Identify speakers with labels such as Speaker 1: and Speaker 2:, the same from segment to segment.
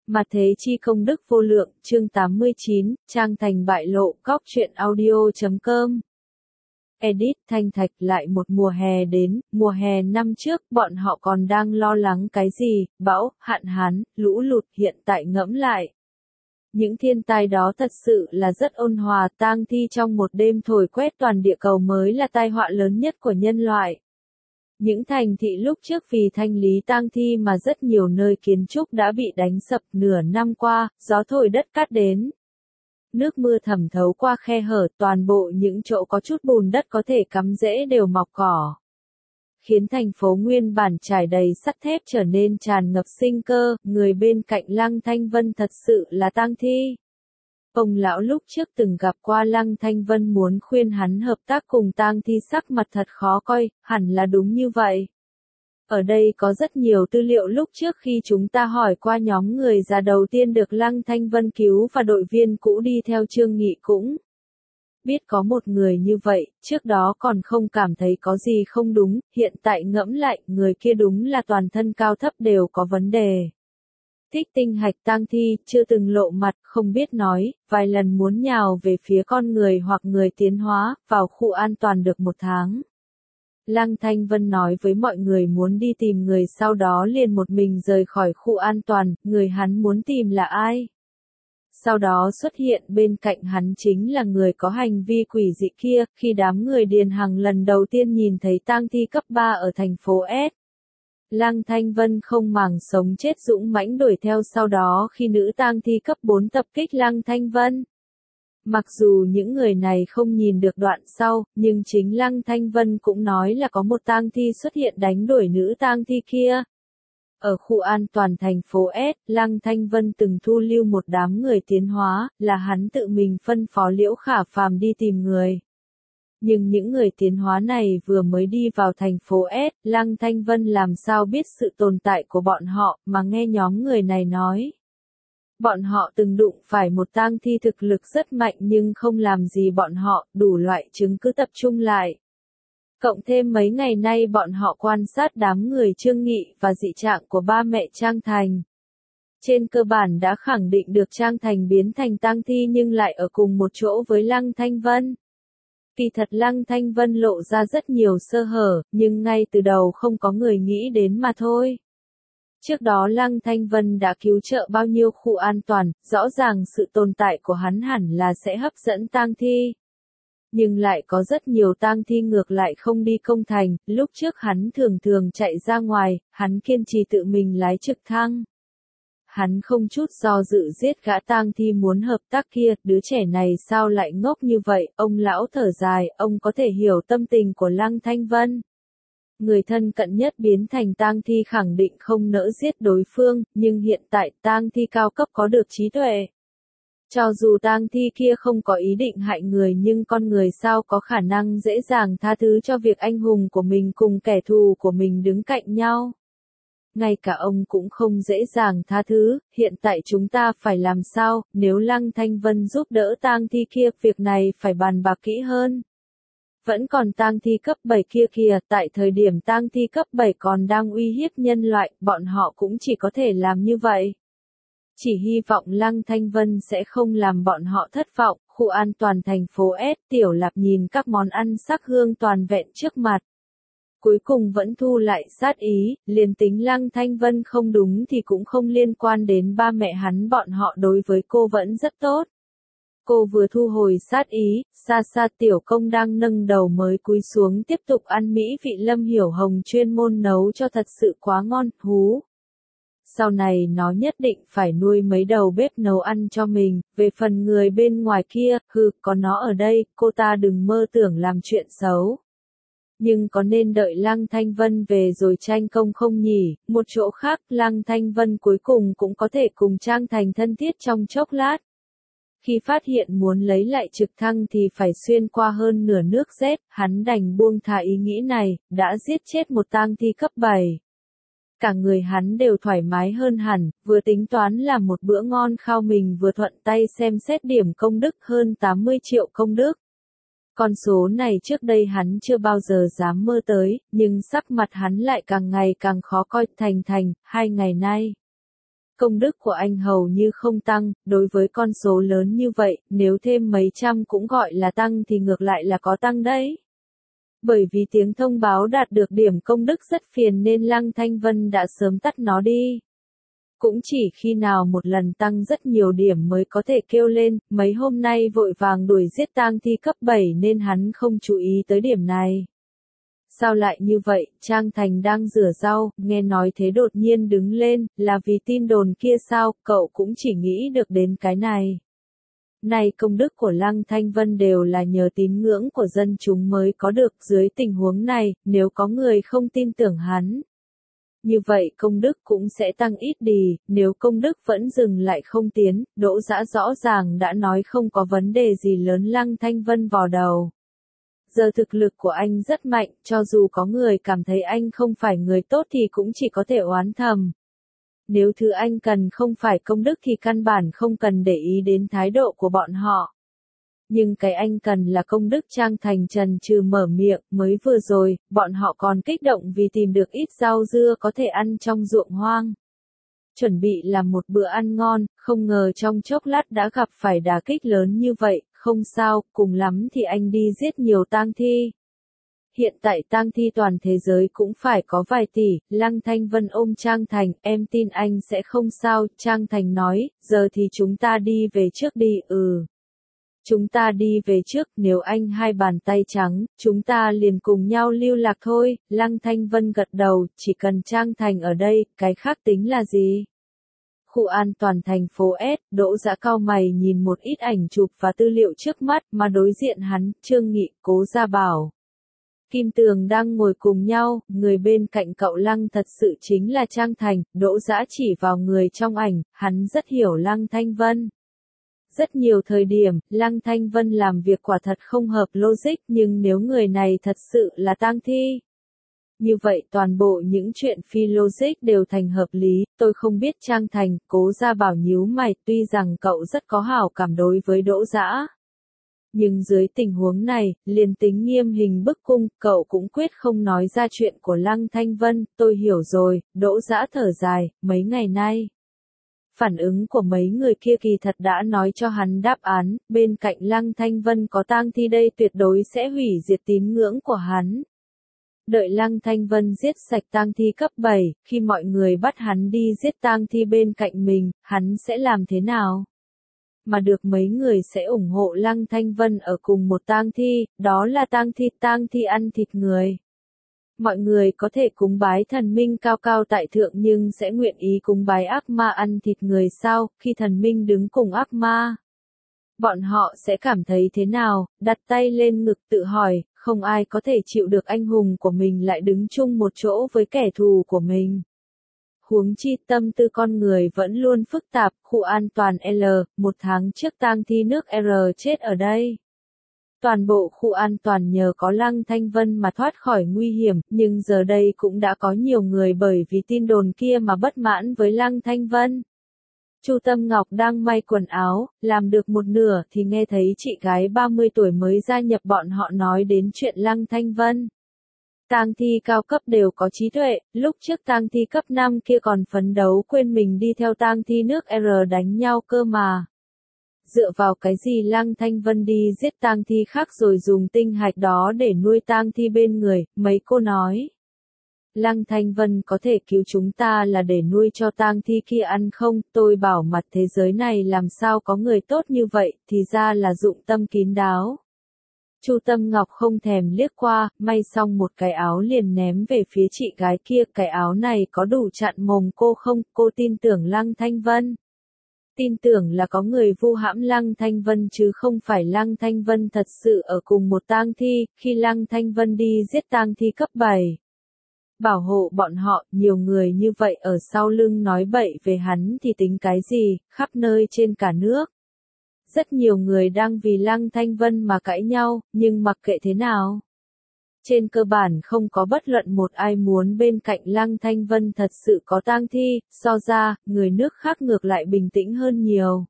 Speaker 1: Mà thế chi công đức vô lượng, chương 89, Trang Thành bại lộ, góc truyện audio.com. Edit Thanh Thạch. Lại một mùa hè đến, mùa hè năm trước, bọn họ còn đang lo lắng cái gì, bão, hạn hán, lũ lụt, hiện tại ngẫm lại. Những thiên tai đó thật sự là rất ôn hòa, tang thi trong một đêm thổi quét toàn địa cầu mới là tai họa lớn nhất của nhân loại. Những thành thị lúc trước vì thanh lý tang thi mà rất nhiều nơi kiến trúc đã bị đánh sập nửa năm qua, gió thổi đất cát đến. Nước mưa thẩm thấu qua khe hở, toàn bộ những chỗ có chút bùn đất có thể cắm rễ đều mọc cỏ. Khiến thành phố nguyên bản trải đầy sắt thép trở nên tràn ngập sinh cơ, người bên cạnh Lăng Thanh Vân thật sự là tang thi. Ông lão lúc trước từng gặp qua Lăng Thanh Vân muốn khuyên hắn hợp tác cùng tang thi sắc mặt thật khó coi, hẳn là đúng như vậy. Ở đây có rất nhiều tư liệu lúc trước khi chúng ta hỏi qua nhóm người già đầu tiên được Lăng Thanh Vân cứu và đội viên cũ đi theo Trương Nghị cũng biết có một người như vậy, trước đó còn không cảm thấy có gì không đúng, hiện tại ngẫm lại, người kia đúng là toàn thân cao thấp đều có vấn đề. Thích tinh hạch tang thi, chưa từng lộ mặt, không biết nói, vài lần muốn nhào về phía con người hoặc người tiến hóa, vào khu an toàn được 1 tháng. Lăng Thanh Vân nói với mọi người muốn đi tìm người, sau đó liền một mình rời khỏi khu an toàn, người hắn muốn tìm là ai? Sau đó xuất hiện bên cạnh hắn chính là người có hành vi quỷ dị kia, khi đám người Điền Hằng lần đầu tiên nhìn thấy tang thi cấp 3 ở thành phố S. Lăng Thanh Vân không màng sống chết dũng mãnh đuổi theo, sau đó khi nữ tang thi cấp 4 tập kích Lăng Thanh Vân. Mặc dù những người này không nhìn được đoạn sau, nhưng chính Lăng Thanh Vân cũng nói là có một tang thi xuất hiện đánh đuổi nữ tang thi kia. Ở khu an toàn thành phố S, Lăng Thanh Vân từng thu lưu một đám người tiến hóa, là hắn tự mình phân phó Liễu Khả Phàm đi tìm người. Nhưng những người tiến hóa này vừa mới đi vào thành phố S, Lăng Thanh Vân làm sao biết sự tồn tại của bọn họ, mà nghe nhóm người này nói. Bọn họ từng đụng phải một tang thi thực lực rất mạnh nhưng không làm gì bọn họ, đủ loại chứng cứ tập trung lại. Cộng thêm mấy ngày nay bọn họ quan sát đám người Trương Nghị và dị trạng của ba mẹ Trang Thành. Trên cơ bản đã khẳng định được Trang Thành biến thành tang thi nhưng lại ở cùng một chỗ với Lăng Thanh Vân. Kỳ thật Lăng Thanh Vân lộ ra rất nhiều sơ hở, nhưng ngay từ đầu không có người nghĩ đến mà thôi. Trước đó Lăng Thanh Vân đã cứu trợ bao nhiêu khu an toàn, rõ ràng sự tồn tại của hắn hẳn là sẽ hấp dẫn tang thi. Nhưng lại có rất nhiều tang thi ngược lại không đi công thành, lúc trước hắn thường chạy ra ngoài, hắn kiên trì tự mình lái trực thăng. Hắn không chút do dự giết gã tang thi muốn hợp tác kia, đứa trẻ này sao lại ngốc như vậy, ông lão thở dài, ông có thể hiểu tâm tình của Lăng Thanh Vân. Người thân cận nhất biến thành tang thi khẳng định không nỡ giết đối phương, nhưng hiện tại tang thi cao cấp có được trí tuệ. Cho dù tang thi kia không có ý định hại người nhưng con người sao có khả năng dễ dàng tha thứ cho việc anh hùng của mình cùng kẻ thù của mình đứng cạnh nhau. Ngay cả ông cũng không dễ dàng tha thứ, hiện tại chúng ta phải làm sao, nếu Lăng Thanh Vân giúp đỡ tang thi kia, việc này phải bàn bạc kỹ hơn. Vẫn còn tang thi cấp 7 kia kìa, tại thời điểm tang thi cấp 7 còn đang uy hiếp nhân loại, bọn họ cũng chỉ có thể làm như vậy. Chỉ hy vọng Lăng Thanh Vân sẽ không làm bọn họ thất vọng. Khu an toàn thành phố S, Tiểu Lạp nhìn các món ăn sắc hương toàn vẹn trước mặt. Cuối cùng vẫn thu lại sát ý, liền tính Lăng Thanh Vân không đúng thì cũng không liên quan đến ba mẹ hắn, bọn họ đối với cô vẫn rất tốt. Cô vừa thu hồi sát ý, xa xa Tiểu Công đang nâng đầu mới cúi xuống tiếp tục ăn mỹ vị Lâm Hiểu Hồng chuyên môn nấu cho thật sự quá ngon, hú. Sau này nó nhất định phải nuôi mấy đầu bếp nấu ăn cho mình, về phần người bên ngoài kia, có nó ở đây, cô ta đừng mơ tưởng làm chuyện xấu. Nhưng có nên đợi Lăng Thanh Vân về rồi tranh công không nhỉ? Một chỗ khác, Lăng Thanh Vân cuối cùng cũng có thể cùng Trang Thành thân thiết trong chốc lát. Khi phát hiện muốn lấy lại trực thăng thì phải xuyên qua hơn nửa nước Z, hắn đành buông thả ý nghĩ này, đã giết chết một tang thi cấp 7. Cả người hắn đều thoải mái hơn hẳn, vừa tính toán làm một bữa ngon khao mình vừa thuận tay xem xét điểm công đức hơn 80 triệu công đức. Con số này trước đây hắn chưa bao giờ dám mơ tới, nhưng sắc mặt hắn lại càng ngày càng khó coi. Thành, 2 ngày nay. Công đức của anh hầu như không tăng, đối với con số lớn như vậy, nếu thêm mấy trăm cũng gọi là tăng thì ngược lại là có tăng đấy. Bởi vì tiếng thông báo đạt được điểm công đức rất phiền nên Lăng Thanh Vân đã sớm tắt nó đi. Cũng chỉ khi nào một lần tăng rất nhiều điểm mới có thể kêu lên, mấy hôm nay vội vàng đuổi giết tang thi cấp 7 nên hắn không chú ý tới điểm này. Sao lại như vậy, Trang Thành đang rửa rau, nghe nói thế đột nhiên đứng lên, là vì tin đồn kia sao, cậu cũng chỉ nghĩ được đến cái này. Này công đức của Lăng Thanh Vân đều là nhờ tín ngưỡng của dân chúng mới có được, dưới tình huống này, nếu có người không tin tưởng hắn. Như vậy công đức cũng sẽ tăng ít đi, nếu công đức vẫn dừng lại không tiến, Đỗ Dã rõ ràng đã nói không có vấn đề gì lớn. Lăng Thanh Vân vò đầu. Giờ thực lực của anh rất mạnh, cho dù có người cảm thấy anh không phải người tốt thì cũng chỉ có thể oán thầm. Nếu thứ anh cần không phải công đức thì căn bản không cần để ý đến thái độ của bọn họ. Nhưng cái anh cần là công đức. Trang Thành trần trừ mở miệng, mới vừa rồi, bọn họ còn kích động vì tìm được ít rau dưa có thể ăn trong ruộng hoang. Chuẩn bị làm một bữa ăn ngon, không ngờ trong chốc lát đã gặp phải đả kích lớn như vậy, không sao, cùng lắm thì anh đi giết nhiều tang thi. Hiện tại tang thi toàn thế giới cũng phải có vài tỷ. Lăng Thanh Vân ôm Trang Thành, em tin anh sẽ không sao. Trang Thành nói, giờ thì chúng ta đi về trước đi. Chúng ta đi về trước, nếu anh hai bàn tay trắng, chúng ta liền cùng nhau lưu lạc thôi. Lăng Thanh Vân gật đầu, chỉ cần Trang Thành ở đây, cái khác tính là gì? Khu an toàn thành phố S, Đỗ Dã cau mày nhìn một ít ảnh chụp và tư liệu trước mắt, mà đối diện hắn, Trương Nghị, Cố Gia Bảo, Kim Tường đang ngồi cùng nhau, người bên cạnh cậu Lăng thật sự chính là Trang Thành. Đỗ Dã chỉ vào người trong ảnh, hắn rất hiểu Lăng Thanh Vân. Rất nhiều thời điểm, Lăng Thanh Vân làm việc quả thật không hợp logic, nhưng nếu người này thật sự là tang thi, như vậy toàn bộ những chuyện phi logic đều thành hợp lý. Tôi không biết. Trang Thành, Cố Gia Bảo nhíu mày, tuy rằng cậu rất có hảo cảm đối với Đỗ Dã, nhưng dưới tình huống này, liền tính nghiêm hình bức cung, cậu cũng quyết không nói ra chuyện của Lăng Thanh Vân. Tôi hiểu rồi. Đỗ Dã thở dài, mấy ngày nay, phản ứng của mấy người kia kỳ thật đã nói cho hắn đáp án, bên cạnh Lăng Thanh Vân có tang thi đây tuyệt đối sẽ hủy diệt tín ngưỡng của hắn. Đợi Lăng Thanh Vân giết sạch tang thi cấp 7, khi mọi người bắt hắn đi giết tang thi bên cạnh mình, hắn sẽ làm thế nào? Mà được mấy người sẽ ủng hộ Lăng Thanh Vân ở cùng một tang thi, đó là tang thi ăn thịt người. Mọi người có thể cúng bái thần minh cao cao tại thượng nhưng sẽ nguyện ý cúng bái ác ma ăn thịt người sao? Khi thần minh đứng cùng ác ma, bọn họ sẽ cảm thấy thế nào? Đặt tay lên ngực tự hỏi, không ai có thể chịu được anh hùng của mình lại đứng chung một chỗ với kẻ thù của mình. Huống chi tâm tư con người vẫn luôn phức tạp. Khu an toàn L, 1 tháng trước tang thi nước R chết ở đây. Toàn bộ khu an toàn nhờ có Lăng Thanh Vân mà thoát khỏi nguy hiểm, nhưng giờ đây cũng đã có nhiều người bởi vì tin đồn kia mà bất mãn với Lăng Thanh Vân. Chu Tâm Ngọc đang may quần áo, làm được một nửa thì nghe thấy chị gái 30 tuổi mới gia nhập bọn họ nói đến chuyện Lăng Thanh Vân. Tang thi cao cấp đều có trí tuệ, lúc trước tang thi cấp 5 kia còn phấn đấu quên mình đi theo tang thi nước R đánh nhau cơ mà. Dựa vào cái gì Lăng Thanh Vân đi giết tang thi khác rồi dùng tinh hạch đó để nuôi tang thi bên người? Mấy cô nói, Lăng Thanh Vân có thể cứu chúng ta là để nuôi cho tang thi kia ăn không? Tôi bảo mặt thế giới này làm sao có người tốt như vậy, thì ra là dụng tâm kín đáo. Chu Tâm Ngọc không thèm liếc qua, may xong một cái áo liền ném về phía chị gái kia. Cái áo này có đủ chặn mồm cô không? Cô tin tưởng Lăng Thanh Vân. Tin tưởng là có người vu hãm Lăng Thanh Vân chứ không phải Lăng Thanh Vân thật sự ở cùng một tang thi. Khi Lăng Thanh Vân đi giết tang thi cấp 7, bảo hộ bọn họ, nhiều người như vậy ở sau lưng nói bậy về hắn thì tính cái gì? Khắp nơi trên cả nước, rất nhiều người đang vì Lăng Thanh Vân mà cãi nhau, nhưng mặc kệ thế nào, trên cơ bản không có bất luận một ai muốn bên cạnh Lăng Thanh Vân thật sự có tang thi. So ra, người nước khác ngược lại bình tĩnh hơn nhiều.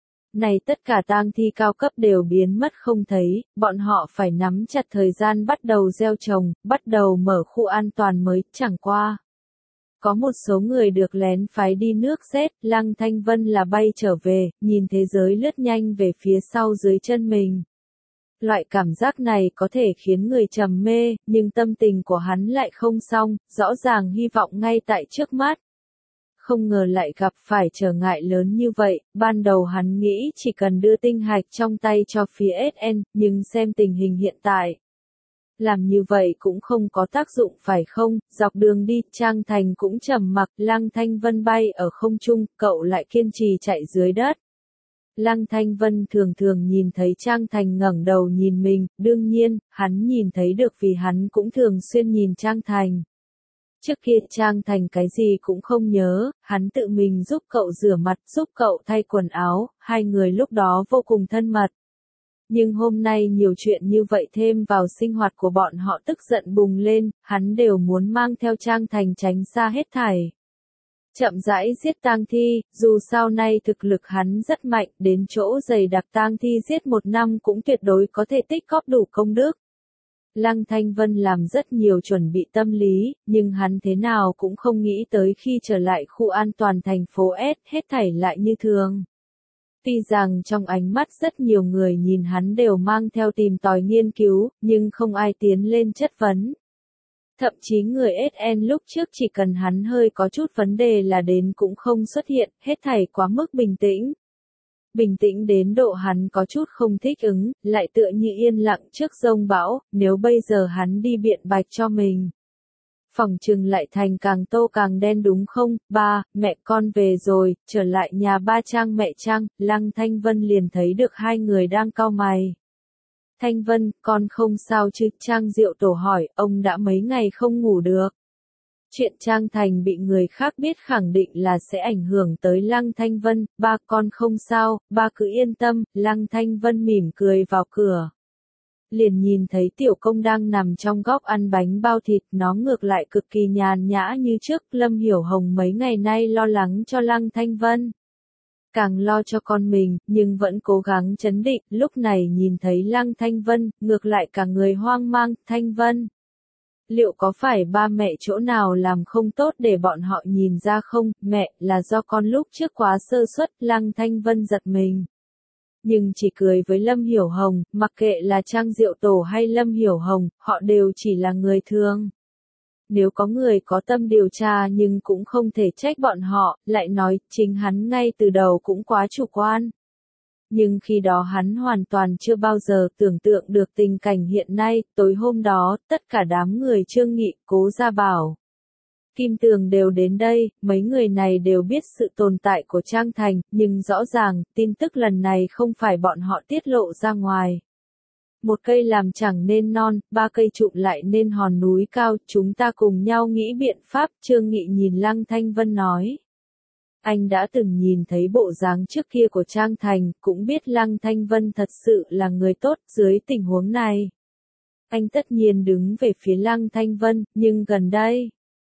Speaker 1: Này tất cả tang thi cao cấp đều biến mất không thấy, bọn họ phải nắm chặt thời gian bắt đầu gieo trồng, bắt đầu mở khu an toàn mới. Chẳng qua Có một số người được lén phái đi nước Z, Lăng Thanh Vân là bay trở về, nhìn thế giới lướt nhanh về phía sau dưới chân mình. Loại cảm giác này có thể khiến người trầm mê, nhưng tâm tình của hắn lại không xong, rõ ràng hy vọng ngay tại trước mắt. Không ngờ lại gặp phải trở ngại lớn như vậy, ban đầu hắn nghĩ chỉ cần đưa tinh hạch trong tay cho phía SN, nhưng xem tình hình hiện tại. Làm như vậy cũng không có tác dụng phải không, dọc đường đi, Trang Thành cũng trầm mặc, Lăng Thanh Vân bay ở không trung, cậu lại kiên trì chạy dưới đất. Lăng Thanh Vân thường thường nhìn thấy Trang Thành ngẩng đầu nhìn mình, đương nhiên, hắn nhìn thấy được vì hắn cũng thường xuyên nhìn Trang Thành. Trước kia Trang Thành cái gì cũng không nhớ, hắn tự mình giúp cậu rửa mặt, giúp cậu thay quần áo, hai người lúc đó vô cùng thân mật. Nhưng hôm nay nhiều chuyện như vậy thêm vào sinh hoạt của bọn họ tức giận bùng lên, hắn đều muốn mang theo Trang Thành tránh xa hết thảy. Chậm rãi giết tang thi, dù sau này thực lực hắn rất mạnh, đến chỗ dày đặc tang thi giết một năm cũng tuyệt đối có thể tích góp đủ công đức. Lăng Thanh Vân làm rất nhiều chuẩn bị tâm lý, nhưng hắn thế nào cũng không nghĩ tới khi trở lại khu an toàn thành phố S, hết thảy lại như thường. Tuy rằng trong ánh mắt rất nhiều người nhìn hắn đều mang theo tìm tòi nghiên cứu, nhưng không ai tiến lên chất vấn. Thậm chí người SN lúc trước chỉ cần hắn hơi có chút vấn đề là đến cũng không xuất hiện, hết thảy quá mức bình tĩnh. Bình tĩnh đến độ hắn có chút không thích ứng, lại tựa như yên lặng trước giông bão, nếu bây giờ hắn đi biện bạch cho mình. Phỏng chừng lại thành càng tô càng đen đúng không, ba, mẹ con về rồi, trở lại nhà ba Trang mẹ Trang, Lăng Thanh Vân liền thấy được hai người đang cau mày. Thanh Vân, con không sao chứ, Trang Diệu Tổ hỏi, ông đã mấy ngày không ngủ được. Chuyện Trang Thành bị người khác biết khẳng định là sẽ ảnh hưởng tới Lăng Thanh Vân, ba con không sao, ba cứ yên tâm, Lăng Thanh Vân mỉm cười vào cửa. Liền nhìn thấy tiểu công đang nằm trong góc ăn bánh bao thịt, nó ngược lại cực kỳ nhàn nhã như trước, Lâm Hiểu Hồng mấy ngày nay lo lắng cho Lăng Thanh Vân. Càng lo cho con mình, nhưng vẫn cố gắng trấn định, lúc này nhìn thấy Lăng Thanh Vân, ngược lại cả người hoang mang, Thanh Vân. Liệu có phải ba mẹ chỗ nào làm không tốt để bọn họ nhìn ra không, mẹ, là do con lúc trước quá sơ suất, Lăng Thanh Vân giật mình. Nhưng chỉ cười với Lâm Hiểu Hồng, mặc kệ là Trang Diệu Tổ hay Lâm Hiểu Hồng, họ đều chỉ là người thường. Nếu có người có tâm điều tra nhưng cũng không thể trách bọn họ, lại nói, chính hắn ngay từ đầu cũng quá chủ quan. Nhưng khi đó hắn hoàn toàn chưa bao giờ tưởng tượng được tình cảnh hiện nay, tối hôm đó, tất cả đám người Trương Nghị, Cố Gia Bảo, Kim Tường đều đến đây, mấy người này đều biết sự tồn tại của Trang Thành, nhưng rõ ràng, tin tức lần này không phải bọn họ tiết lộ ra ngoài. Một cây làm chẳng nên non, ba cây trụ lại nên hòn núi cao, chúng ta cùng nhau nghĩ biện pháp, Trương Nghị nhìn Lăng Thanh Vân nói. Anh đã từng nhìn thấy bộ dáng trước kia của Trang Thành, cũng biết Lăng Thanh Vân thật sự là người tốt, dưới tình huống này. Anh tất nhiên đứng về phía Lăng Thanh Vân, nhưng gần đây,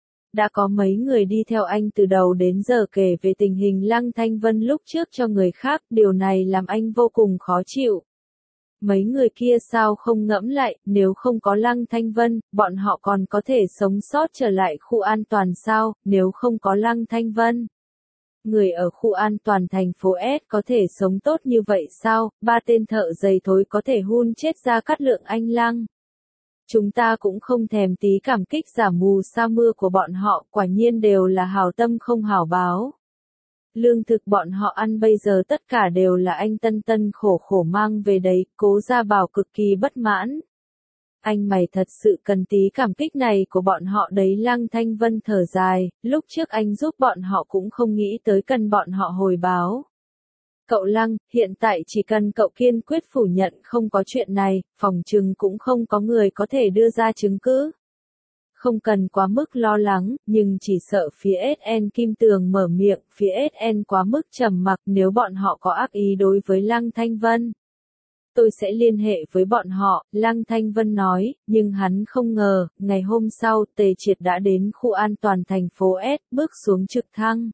Speaker 1: đã có mấy người đi theo anh từ đầu đến giờ kể về tình hình Lăng Thanh Vân lúc trước cho người khác, điều này làm anh vô cùng khó chịu. Mấy người kia sao không ngẫm lại, nếu không có Lăng Thanh Vân, bọn họ còn có thể sống sót trở lại khu an toàn sao, nếu không có Lăng Thanh Vân. Người ở khu an toàn thành phố S có thể sống tốt như vậy sao, ba tên thợ giày thối có thể hun chết ra Cát Lượng anh Lăng. Chúng ta cũng không thèm tí cảm kích giả mù sa mưa của bọn họ, quả nhiên đều là hảo tâm không hảo báo. Lương thực bọn họ ăn bây giờ tất cả đều là anh Tân Tân khổ khổ mang về đấy, Cố Gia Bảo cực kỳ bất mãn. Anh mày thật sự cần tí cảm kích này của bọn họ đấy, Lăng Thanh Vân thở dài, lúc trước anh giúp bọn họ cũng không nghĩ tới cần bọn họ hồi báo. Cậu Lăng, hiện tại chỉ cần cậu kiên quyết phủ nhận không có chuyện này, phòng trừng cũng không có người có thể đưa ra chứng cứ. Không cần quá mức lo lắng, nhưng chỉ sợ phía SN Kim Tường mở miệng, phía SN quá mức trầm mặc nếu bọn họ có ác ý đối với Lăng Thanh Vân. Tôi sẽ liên hệ với bọn họ, Lăng Thanh Vân nói, nhưng hắn không ngờ, ngày hôm sau, Tề Triệt đã đến khu an toàn thành phố S, bước xuống trực thăng.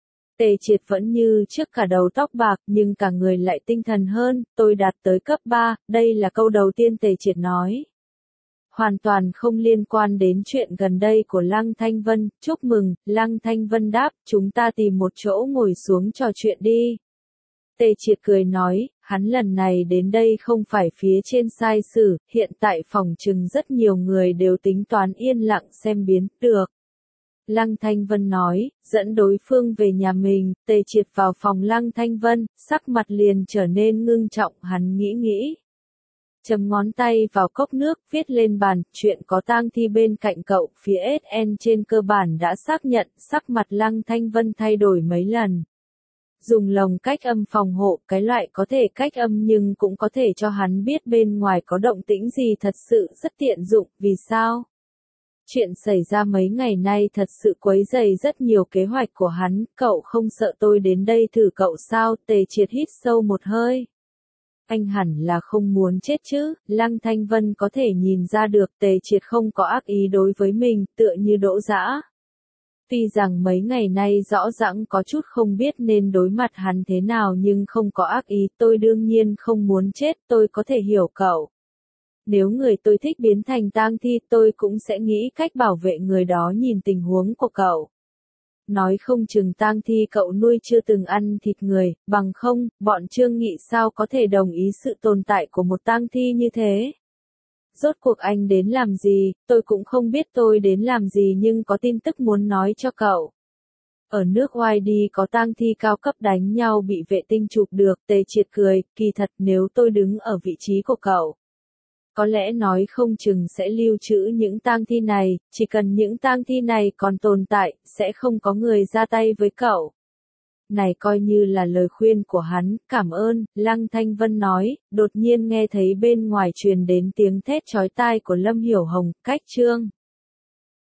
Speaker 1: Tề Triệt vẫn như trước cả đầu tóc bạc, nhưng cả người lại tinh thần hơn, tôi đạt tới cấp 3, đây là câu đầu tiên Tề Triệt nói. hoàn toàn không liên quan đến chuyện gần đây của Lăng Thanh Vân. Chúc mừng, Lăng Thanh Vân đáp, chúng ta tìm một chỗ ngồi xuống trò chuyện đi. Tề Triệt cười nói, hắn lần này đến đây không phải phía trên sai sử, hiện tại phòng trừng rất nhiều người đều tính toán yên lặng xem biến, được. Lăng Thanh Vân nói, dẫn đối phương về nhà mình. Tề Triệt vào phòng Lăng Thanh Vân, sắc mặt liền trở nên ngưng trọng, hắn nghĩ. Chấm ngón tay vào cốc nước, viết lên bàn, chuyện có tang thi bên cạnh cậu, phía SN trên cơ bản đã xác nhận, sắc mặt Lăng Thanh Vân thay đổi mấy lần. Dùng lồng cách âm phòng hộ, cái loại có thể cách âm nhưng cũng có thể cho hắn biết bên ngoài có động tĩnh gì thật sự rất tiện dụng, vì sao? Chuyện xảy ra mấy ngày nay thật sự quấy rầy rất nhiều kế hoạch của hắn, cậu không sợ tôi đến đây thử cậu sao? Tề Triệt hít sâu một hơi. Anh hẳn là không muốn chết chứ, Lăng Thanh Vân có thể nhìn ra được Tề Triệt không có ác ý đối với mình, tựa như Đỗ Dã. Tuy rằng mấy ngày nay rõ ràng có chút không biết nên đối mặt hắn thế nào nhưng không có ác ý, tôi đương nhiên không muốn chết, tôi có thể hiểu cậu. Nếu người tôi thích biến thành tang thi tôi cũng sẽ nghĩ cách bảo vệ người đó nhìn tình huống của cậu. Nói không chừng tang thi cậu nuôi chưa từng ăn thịt người, bằng không, bọn Trương Nghị sao có thể đồng ý sự tồn tại của một tang thi như thế. Rốt cuộc anh đến làm gì, tôi cũng không biết tôi đến làm gì nhưng có tin tức muốn nói cho cậu. Ở nước YD có tang thi cao cấp đánh nhau bị vệ tinh chụp được. Tề Triệt cười, kỳ thật nếu tôi đứng ở vị trí của cậu. Có lẽ nói không chừng sẽ lưu trữ những tang thi này, chỉ cần những tang thi này còn tồn tại, sẽ không có người ra tay với cậu. Này coi như là lời khuyên của hắn, cảm ơn, Lăng Thanh Vân nói, đột nhiên nghe thấy bên ngoài truyền đến tiếng thét chói tai của Lâm Hiểu Hồng, cách Trương.